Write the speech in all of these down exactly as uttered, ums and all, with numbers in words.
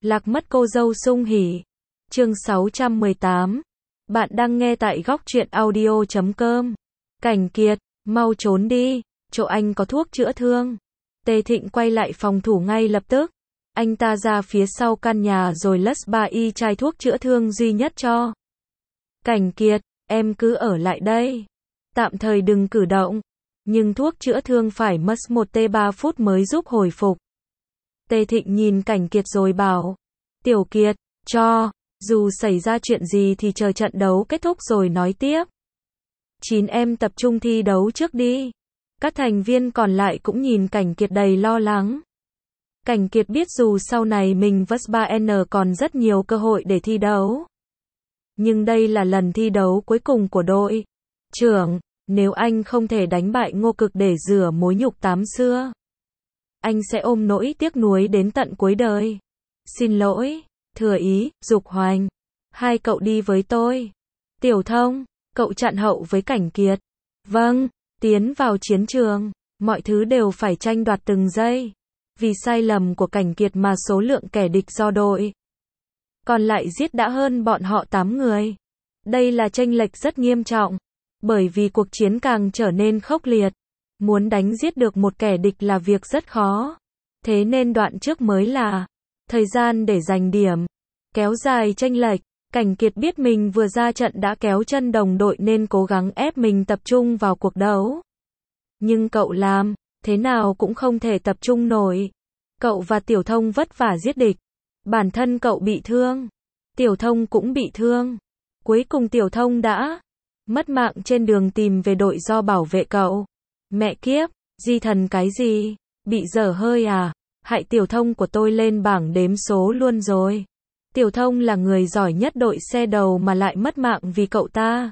Lạc mất cô dâu sung hỉ. Chương sáu trăm mười tám. Bạn đang nghe tại góc truyện audio chấm com. Cảnh Kiệt, mau trốn đi, chỗ anh có thuốc chữa thương. Tề Thịnh quay lại phòng thủ ngay lập tức. Anh ta ra phía sau căn nhà rồi lất ba y chai thuốc chữa thương duy nhất cho. Cảnh Kiệt, em cứ ở lại đây. Tạm thời đừng cử động. Nhưng thuốc chữa thương phải mất một tới ba phút mới giúp hồi phục. Tề Thịnh nhìn Cảnh Kiệt rồi bảo. Tiểu Kiệt, cho, dù xảy ra chuyện gì thì chờ trận đấu kết thúc rồi nói tiếp. Chín em tập trung thi đấu trước đi. Các thành viên còn lại cũng nhìn Cảnh Kiệt đầy lo lắng. Cảnh Kiệt biết dù sau này mình vs ba N còn rất nhiều cơ hội để thi đấu. Nhưng đây là lần thi đấu cuối cùng của đội trưởng, nếu anh không thể đánh bại Ngô Cực để rửa mối nhục tám xưa, anh sẽ ôm nỗi tiếc nuối đến tận cuối đời. Xin lỗi, Thừa Ý, Dục Hoành, hai cậu đi với tôi. Tiểu Thông, cậu chặn hậu với Cảnh Kiệt. Vâng, tiến vào chiến trường, mọi thứ đều phải tranh đoạt từng giây. Vì sai lầm của Cảnh Kiệt mà số lượng kẻ địch do đội còn lại giết đã hơn bọn họ tám người. Đây là chênh lệch rất nghiêm trọng, bởi vì cuộc chiến càng trở nên khốc liệt. Muốn đánh giết được một kẻ địch là việc rất khó. Thế nên đoạn trước mới là thời gian để giành điểm, kéo dài chênh lệch. Cảnh Kiệt biết mình vừa ra trận đã kéo chân đồng đội nên cố gắng ép mình tập trung vào cuộc đấu. Nhưng cậu làm thế nào cũng không thể tập trung nổi. Cậu và Tiểu Thông vất vả giết địch. Bản thân cậu bị thương. Tiểu Thông cũng bị thương. Cuối cùng Tiểu Thông đã mất mạng trên đường tìm về đội do bảo vệ cậu. Mẹ kiếp, di thần cái gì? Bị dở hơi à? Hại Tiểu Thông của tôi lên bảng đếm số luôn rồi. Tiểu Thông là người giỏi nhất đội xe đầu mà lại mất mạng vì cậu ta.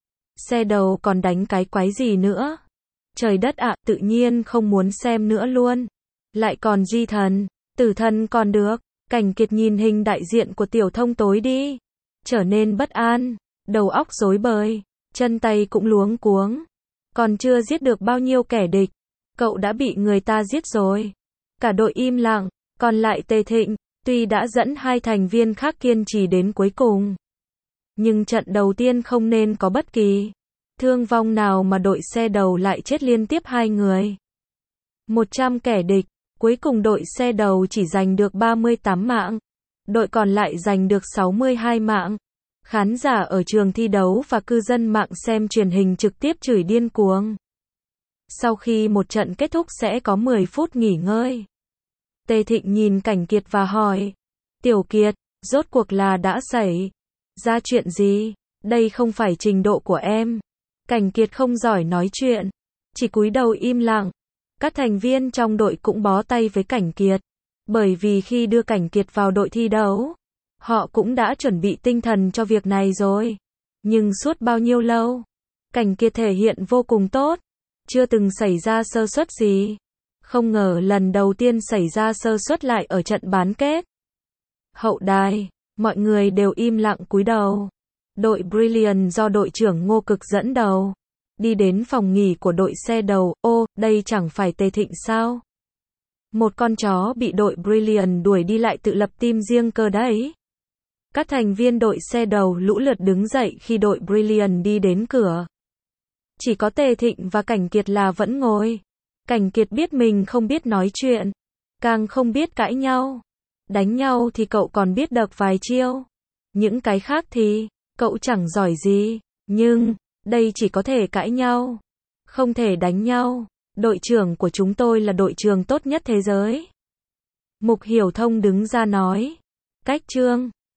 Xe đầu còn đánh cái quái gì nữa? Trời đất ạ, tự nhiên không muốn xem nữa luôn. Lại còn di thần, tử thần còn được. Cảnh Kiệt nhìn hình đại diện của Tiểu Thông tối đi, trở nên bất an, đầu óc rối bời, chân tay cũng luống cuống. Còn chưa giết được bao nhiêu kẻ địch, cậu đã bị người ta giết rồi. Cả đội im lặng, còn lại Tề Thịnh, tuy đã dẫn hai thành viên khác kiên trì đến cuối cùng, nhưng trận đầu tiên không nên có bất kỳ thương vong nào mà đội xe đầu lại chết liên tiếp hai người. một trăm kẻ địch, cuối cùng đội xe đầu chỉ giành được ba mươi tám mạng. Đội còn lại giành được sáu mươi hai mạng. Khán giả ở trường thi đấu và cư dân mạng xem truyền hình trực tiếp chửi điên cuồng. Sau khi một trận kết thúc sẽ có mười phút nghỉ ngơi. Tề Thịnh nhìn Cảnh Kiệt và hỏi. Tiểu Kiệt, rốt cuộc là đã xảy ra chuyện gì? Đây không phải trình độ của em. Cảnh Kiệt không giỏi nói chuyện, chỉ cúi đầu im lặng. Các thành viên trong đội cũng bó tay với Cảnh Kiệt, bởi vì khi đưa Cảnh Kiệt vào đội thi đấu, họ cũng đã chuẩn bị tinh thần cho việc này rồi. Nhưng suốt bao nhiêu lâu, Cảnh Kiệt thể hiện vô cùng tốt, chưa từng xảy ra sơ suất gì. Không ngờ lần đầu tiên xảy ra sơ suất lại ở trận bán kết. Hậu đài, mọi người đều im lặng cúi đầu. Đội Brilliant do đội trưởng Ngô Cực dẫn đầu đi đến phòng nghỉ của đội xe đầu. Ô, đây chẳng phải Tề Thịnh sao? Một con chó bị đội Brilliant đuổi đi lại tự lập team riêng cơ đấy. Các thành viên đội xe đầu lũ lượt đứng dậy khi đội Brilliant đi đến cửa. Chỉ có Tề Thịnh và Cảnh Kiệt là vẫn ngồi. Cảnh Kiệt biết mình không biết nói chuyện, càng không biết cãi nhau. Đánh nhau thì cậu còn biết đập vài chiêu. Những cái khác thì cậu chẳng giỏi gì. Nhưng đây chỉ có thể cãi nhau, không thể đánh nhau. Đội trưởng của chúng tôi là đội trưởng tốt nhất thế giới. Mục Hiểu Thông đứng ra nói. Cách trương.